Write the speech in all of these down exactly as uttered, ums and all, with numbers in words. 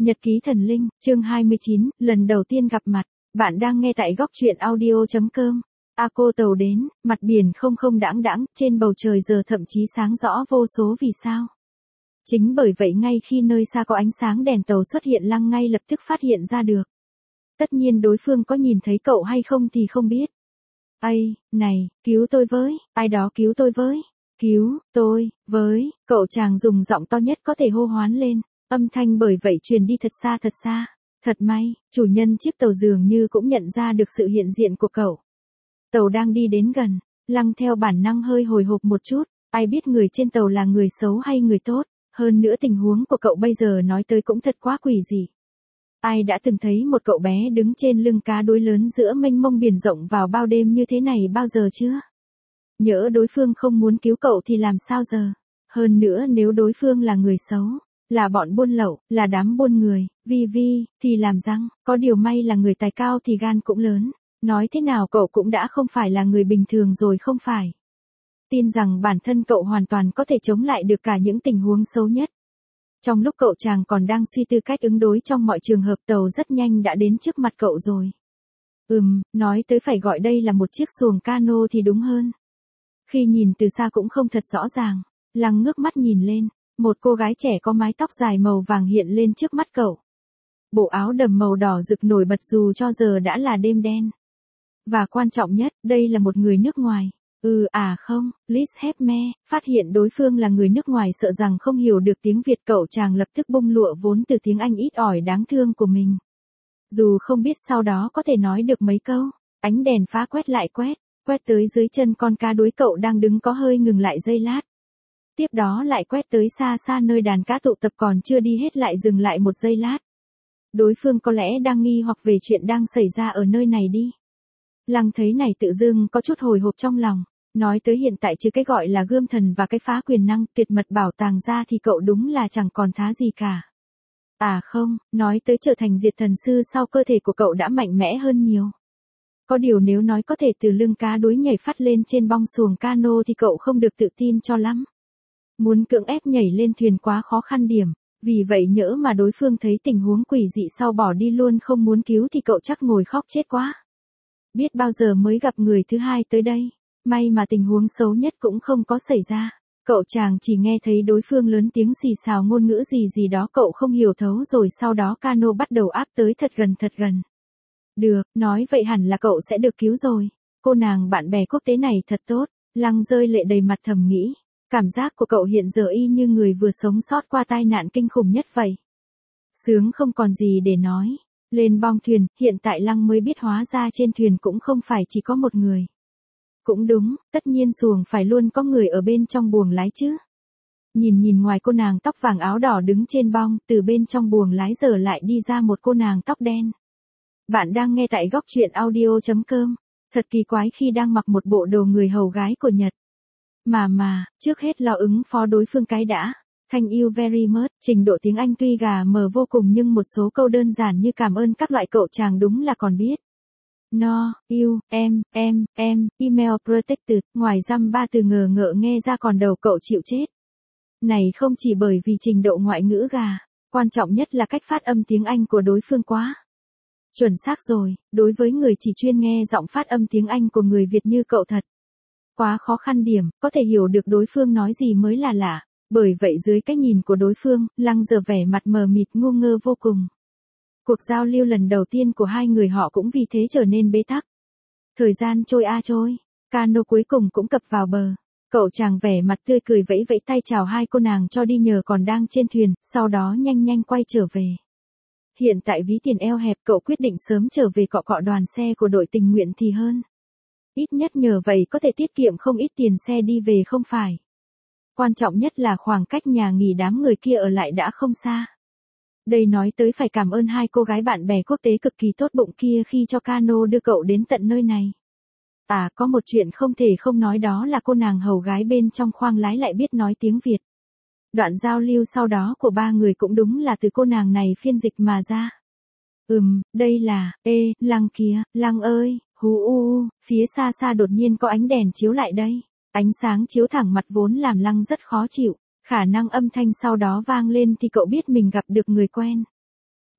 Nhật ký thần linh, chương hai mươi chín, lần đầu tiên gặp mặt. Bạn đang nghe tại góc truyện audio chấm com. A cô tàu đến, mặt biển không không đãng đãng, trên bầu trời giờ thậm chí sáng rõ vô số vì sao. Chính bởi vậy ngay khi nơi xa có ánh sáng đèn tàu xuất hiện, Lăng ngay lập tức phát hiện ra được. Tất nhiên đối phương có nhìn thấy cậu hay không thì không biết. Ây, này, cứu tôi với, ai đó cứu tôi với, cứu, tôi, với, cậu chàng dùng giọng to nhất có thể hô hoán lên. Âm thanh bởi vậy truyền đi thật xa thật xa. Thật may, chủ nhân chiếc tàu dường như cũng nhận ra được sự hiện diện của cậu. Tàu đang đi đến gần, Lăng theo bản năng hơi hồi hộp một chút, ai biết người trên tàu là người xấu hay người tốt, hơn nữa tình huống của cậu bây giờ nói tới cũng thật quá quỷ dị. Ai đã từng thấy một cậu bé đứng trên lưng cá đuối lớn giữa mênh mông biển rộng vào bao đêm như thế này bao giờ chưa? Nhỡ đối phương không muốn cứu cậu thì làm sao giờ? Hơn nữa nếu đối phương là người xấu, là bọn buôn lậu, là đám buôn người, vi vi, thì làm răng, có điều may là người tài cao thì gan cũng lớn, nói thế nào cậu cũng đã không phải là người bình thường rồi không phải. Tin rằng bản thân cậu hoàn toàn có thể chống lại được cả những tình huống xấu nhất. Trong lúc cậu chàng còn đang suy tư cách ứng đối trong mọi trường hợp, tàu rất nhanh đã đến trước mặt cậu rồi. Ừm, nói tới phải gọi đây là một chiếc xuồng cano thì đúng hơn. Khi nhìn từ xa cũng không thật rõ ràng, Lăng ngước mắt nhìn lên. Một cô gái trẻ có mái tóc dài màu vàng hiện lên trước mắt cậu. Bộ áo đầm màu đỏ rực nổi bật dù cho giờ đã là đêm đen. Và quan trọng nhất, đây là một người nước ngoài. Ừ à không, Liz Hepme, phát hiện đối phương là người nước ngoài sợ rằng không hiểu được tiếng Việt, cậu chàng lập tức bung lụa vốn từ tiếng Anh ít ỏi đáng thương của mình. Dù không biết sau đó có thể nói được mấy câu, ánh đèn phá quét lại quét, quét tới dưới chân con cá đuối cậu đang đứng có hơi ngừng lại giây lát. Tiếp đó lại quét tới xa xa nơi đàn cá tụ tập còn chưa đi hết lại dừng lại một giây lát. Đối phương có lẽ đang nghi hoặc về chuyện đang xảy ra ở nơi này đi. Lăng thấy này tự dưng có chút hồi hộp trong lòng, nói tới hiện tại chứ cái gọi là gươm thần và cái phá quyền năng tuyệt mật bảo tàng ra thì cậu đúng là chẳng còn thá gì cả. À không, nói tới trở thành diệt thần sư sau cơ thể của cậu đã mạnh mẽ hơn nhiều. Có điều nếu nói có thể từ lưng cá đuối nhảy phát lên trên bong xuồng cano thì cậu không được tự tin cho lắm. Muốn cưỡng ép nhảy lên thuyền quá khó khăn điểm, vì vậy nhỡ mà đối phương thấy tình huống quỷ dị sau bỏ đi luôn không muốn cứu thì cậu chắc ngồi khóc chết quá. Biết bao giờ mới gặp người thứ hai tới đây, may mà tình huống xấu nhất cũng không có xảy ra. Cậu chàng chỉ nghe thấy đối phương lớn tiếng xì xào ngôn ngữ gì gì đó cậu không hiểu thấu, rồi sau đó cano bắt đầu áp tới thật gần thật gần. Được, nói vậy hẳn là cậu sẽ được cứu rồi. Cô nàng bạn bè quốc tế này thật tốt, Lăng rơi lệ đầy mặt thầm nghĩ. Cảm giác của cậu hiện giờ y như người vừa sống sót qua tai nạn kinh khủng nhất vậy. Sướng không còn gì để nói. Lên bong thuyền, hiện tại Lăng mới biết hóa ra trên thuyền cũng không phải chỉ có một người. Cũng đúng, tất nhiên xuồng phải luôn có người ở bên trong buồng lái chứ. Nhìn nhìn ngoài cô nàng tóc vàng áo đỏ đứng trên bong, từ bên trong buồng lái giờ lại đi ra một cô nàng tóc đen. Bạn đang nghe tại góc truyện audio chấm com. Thật kỳ quái khi đang mặc một bộ đồ người hầu gái của Nhật. Mà mà, trước hết lo ứng phó đối phương cái đã. Thank you very much, trình độ tiếng Anh tuy gà mờ vô cùng nhưng một số câu đơn giản như cảm ơn các loại cậu chàng đúng là còn biết. No, you, em, em, em, email protected, ngoài dăm ba từ ngờ ngợ nghe ra còn đầu cậu chịu chết. Này không chỉ bởi vì trình độ ngoại ngữ gà, quan trọng nhất là cách phát âm tiếng Anh của đối phương quá. Chuẩn xác rồi, đối với người chỉ chuyên nghe giọng phát âm tiếng Anh của người Việt như cậu thật. Quá khó khăn điểm, có thể hiểu được đối phương nói gì mới là lạ. Bởi vậy dưới cái nhìn của đối phương, Lăng giờ vẻ mặt mờ mịt ngu ngơ vô cùng. Cuộc giao lưu lần đầu tiên của hai người họ cũng vì thế trở nên bế tắc. Thời gian trôi a trôi, cano cuối cùng cũng cập vào bờ. Cậu chàng vẻ mặt tươi cười vẫy vẫy tay chào hai cô nàng cho đi nhờ còn đang trên thuyền, sau đó nhanh nhanh quay trở về. Hiện tại ví tiền eo hẹp, cậu quyết định sớm trở về cọ cọ đoàn xe của đội tình nguyện thì hơn. Ít nhất nhờ vậy có thể tiết kiệm không ít tiền xe đi về không phải. Quan trọng nhất là khoảng cách nhà nghỉ đám người kia ở lại đã không xa. Đây nói tới phải cảm ơn hai cô gái bạn bè quốc tế cực kỳ tốt bụng kia khi cho cano đưa cậu đến tận nơi này. À, có một chuyện không thể không nói đó là cô nàng hầu gái bên trong khoang lái lại biết nói tiếng Việt. Đoạn giao lưu sau đó của ba người cũng đúng là từ cô nàng này phiên dịch mà ra. Ừm, đây là, ê, Lăng kìa, Lăng ơi, hú u u, phía xa xa đột nhiên có ánh đèn chiếu lại đây. Ánh sáng chiếu thẳng mặt vốn làm Lăng rất khó chịu, khả năng âm thanh sau đó vang lên thì cậu biết mình gặp được người quen.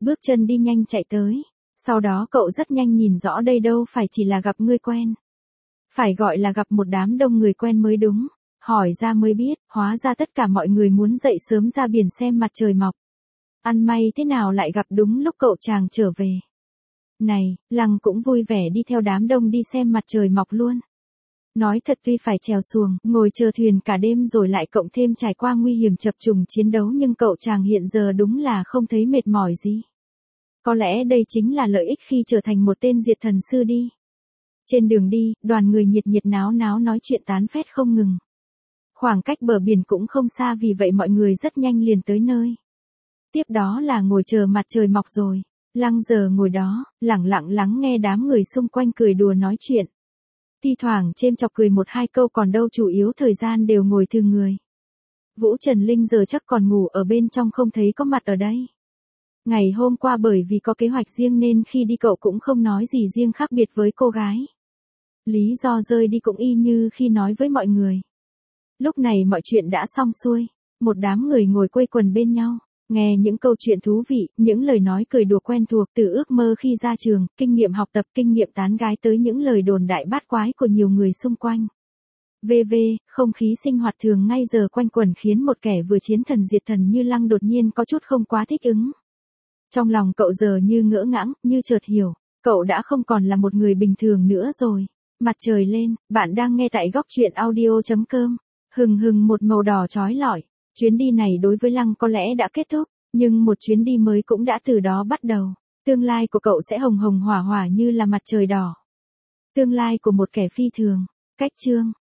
bước chân đi nhanh chạy tới. Sau đó cậu rất nhanh nhìn rõ đây đâu phải chỉ là gặp người quen. Phải gọi là gặp một đám đông người quen mới đúng. Hỏi ra mới biết, hóa ra tất cả mọi người muốn dậy sớm ra biển xem mặt trời mọc. Ăn may thế nào lại gặp đúng lúc cậu chàng trở về. Này, Lăng cũng vui vẻ đi theo đám đông đi xem mặt trời mọc luôn. Nói thật tuy phải chèo xuồng, ngồi chờ thuyền cả đêm rồi lại cộng thêm trải qua nguy hiểm chập trùng chiến đấu nhưng cậu chàng hiện giờ đúng là không thấy mệt mỏi gì. Có lẽ đây chính là lợi ích khi trở thành một tên diệt thần sư đi. Trên đường đi, đoàn người nhiệt nhiệt náo náo nói chuyện tán phét không ngừng. Khoảng cách bờ biển cũng không xa vì vậy mọi người rất nhanh liền tới nơi. Tiếp đó là ngồi chờ mặt trời mọc rồi. Lăng giờ ngồi đó, lẳng lặng lắng nghe đám người xung quanh cười đùa nói chuyện. Thi thoảng chêm chọc cười một hai câu còn đâu chủ yếu thời gian đều ngồi thư người. Vũ Trần Linh giờ chắc còn ngủ ở bên trong không thấy có mặt ở đây. Ngày hôm qua bởi vì có kế hoạch riêng nên khi đi cậu cũng không nói gì riêng khác biệt với cô gái. Lý do rơi đi cũng y như khi nói với mọi người. Lúc này mọi chuyện đã xong xuôi, một đám người ngồi quây quần bên nhau, nghe những câu chuyện thú vị, những lời nói cười đùa quen thuộc từ ước mơ khi ra trường, kinh nghiệm học tập, kinh nghiệm tán gái tới những lời đồn đại bát quái của nhiều người xung quanh. vê vê, không khí sinh hoạt thường ngay giờ quanh quẩn khiến một kẻ vừa chiến thần diệt thần như Lăng đột nhiên có chút không quá thích ứng. Trong lòng cậu giờ như ngỡ ngãng, như chợt hiểu, cậu đã không còn là một người bình thường nữa rồi. Mặt trời lên, bạn đang nghe tại góc truyện audio chấm com. Hừng hừng một màu đỏ chói lọi. Chuyến đi này đối với Lăng có lẽ đã kết thúc, nhưng một chuyến đi mới cũng đã từ đó bắt đầu. Tương lai của cậu sẽ hồng hồng hỏa hỏa như là mặt trời đỏ. Tương lai của một kẻ phi thường. Cách chương.